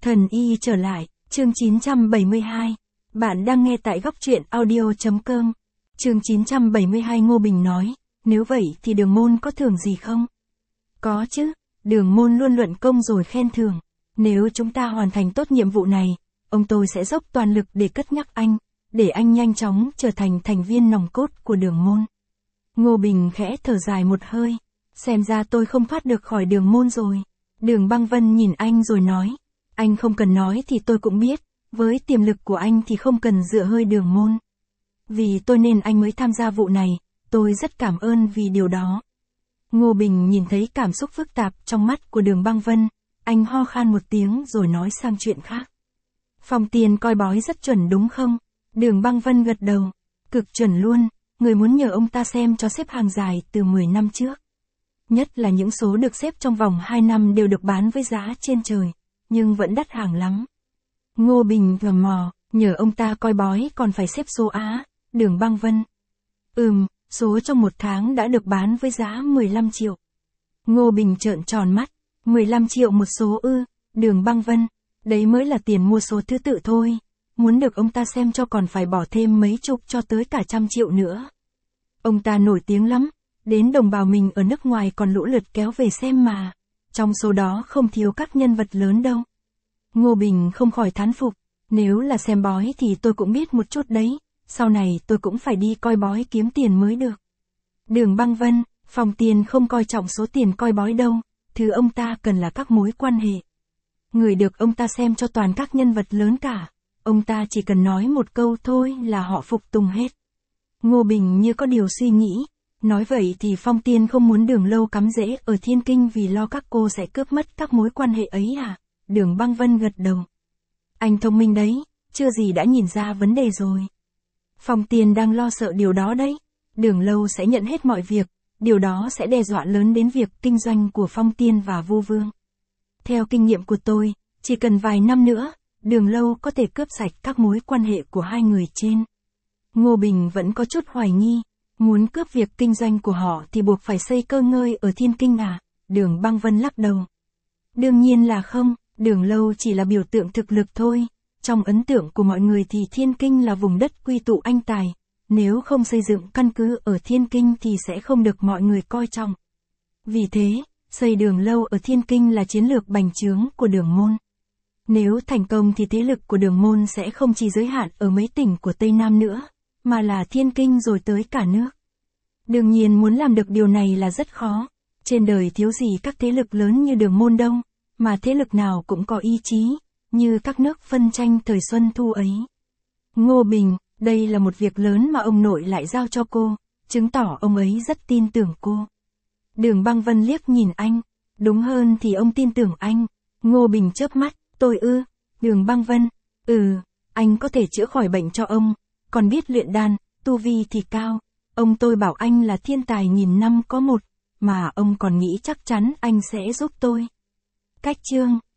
Thần y trở lại, chương 972. Bạn đang nghe tại góc truyện audio.com. Chương 972 Ngô Bình nói, nếu vậy thì Đường Môn có thưởng gì không? Có chứ, Đường Môn luôn luận công rồi khen thưởng. Nếu chúng ta hoàn thành tốt nhiệm vụ này, ông tôi sẽ dốc toàn lực để cất nhắc anh, để anh nhanh chóng trở thành thành viên nòng cốt của Đường Môn. Ngô Bình khẽ thở dài một hơi, xem ra tôi không thoát được khỏi Đường Môn rồi. Đường Băng Vân nhìn anh rồi nói, anh không cần nói thì tôi cũng biết, với tiềm lực của anh thì không cần dựa hơi Đường Môn. Vì tôi nên anh mới tham gia vụ này, tôi rất cảm ơn vì điều đó. Ngô Bình nhìn thấy cảm xúc phức tạp trong mắt của Đường Băng Vân, anh ho khan một tiếng rồi nói sang chuyện khác. Phong Tiên coi bói rất chuẩn đúng không? Đường Băng Vân gật đầu, cực chuẩn luôn, người muốn nhờ ông ta xem cho xếp hàng dài từ 10 năm trước. Nhất là những số được xếp trong vòng 2 năm đều được bán với giá trên trời, nhưng vẫn đắt hàng lắm. Ngô Bình gầm mò, nhờ ông ta coi bói còn phải xếp số á, Đường Băng Vân. Số trong một tháng đã được bán với giá 15 triệu. Ngô Bình trợn tròn mắt, 15 triệu một số ư, Đường Băng Vân, đấy mới là tiền mua số thứ tự thôi. Muốn được ông ta xem cho còn phải bỏ thêm mấy chục cho tới cả 100 triệu nữa. Ông ta nổi tiếng lắm, đến đồng bào mình ở nước ngoài còn lũ lượt kéo về xem mà. Trong số đó không thiếu các nhân vật lớn đâu. Ngô Bình không khỏi thán phục, nếu là xem bói thì tôi cũng biết một chút đấy, sau này tôi cũng phải đi coi bói kiếm tiền mới được. Đường Băng Vân, Phong Tiên không coi trọng số tiền coi bói đâu, thứ ông ta cần là các mối quan hệ. Người được ông ta xem cho toàn các nhân vật lớn cả, ông ta chỉ cần nói một câu thôi là họ phục tùng hết. Ngô Bình như có điều suy nghĩ, nói vậy thì Phong Tiên không muốn Đường Lâu cắm rễ ở Thiên Kinh vì lo các cô sẽ cướp mất các mối quan hệ ấy à? Đường Băng Vân gật đầu. Anh thông minh đấy, chưa gì đã nhìn ra vấn đề rồi. Phong Tiên đang lo sợ điều đó đấy. Đường Lâu sẽ nhận hết mọi việc, điều đó sẽ đe dọa lớn đến việc kinh doanh của Phong Tiên và Vu Vương. Theo kinh nghiệm của tôi, chỉ cần vài năm nữa, Đường Lâu có thể cướp sạch các mối quan hệ của hai người trên. Ngô Bình vẫn có chút hoài nghi, muốn cướp việc kinh doanh của họ thì buộc phải xây cơ ngơi ở Thiên Kinh à? Đường Băng Vân lắc đầu. Đương nhiên là không, Đường Lâu chỉ là biểu tượng thực lực thôi. Trong ấn tượng của mọi người thì Thiên Kinh là vùng đất quy tụ anh tài. Nếu không xây dựng căn cứ ở Thiên Kinh thì sẽ không được mọi người coi trọng. Vì thế, xây Đường Lâu ở Thiên Kinh là chiến lược bành trướng của Đường Môn. Nếu thành công thì thế lực của Đường Môn sẽ không chỉ giới hạn ở mấy tỉnh của Tây Nam nữa, mà là Thiên Kinh rồi tới cả nước. Đương nhiên muốn làm được điều này là rất khó. Trên đời thiếu gì các thế lực lớn như Đường Môn đâu, mà thế lực nào cũng có ý chí, như các nước phân tranh thời Xuân Thu ấy. Ngô Bình, đây là một việc lớn mà ông nội lại giao cho cô, chứng tỏ ông ấy rất tin tưởng cô. Đường Băng Vân liếc nhìn anh, đúng hơn thì ông tin tưởng anh. Ngô Bình chớp mắt, tôi ư? Đường Băng Vân, anh có thể chữa khỏi bệnh cho ông, còn biết luyện đan, tu vi thì cao. Ông tôi bảo anh là thiên tài nghìn năm có một, mà ông còn nghĩ chắc chắn anh sẽ giúp tôi. Cách chương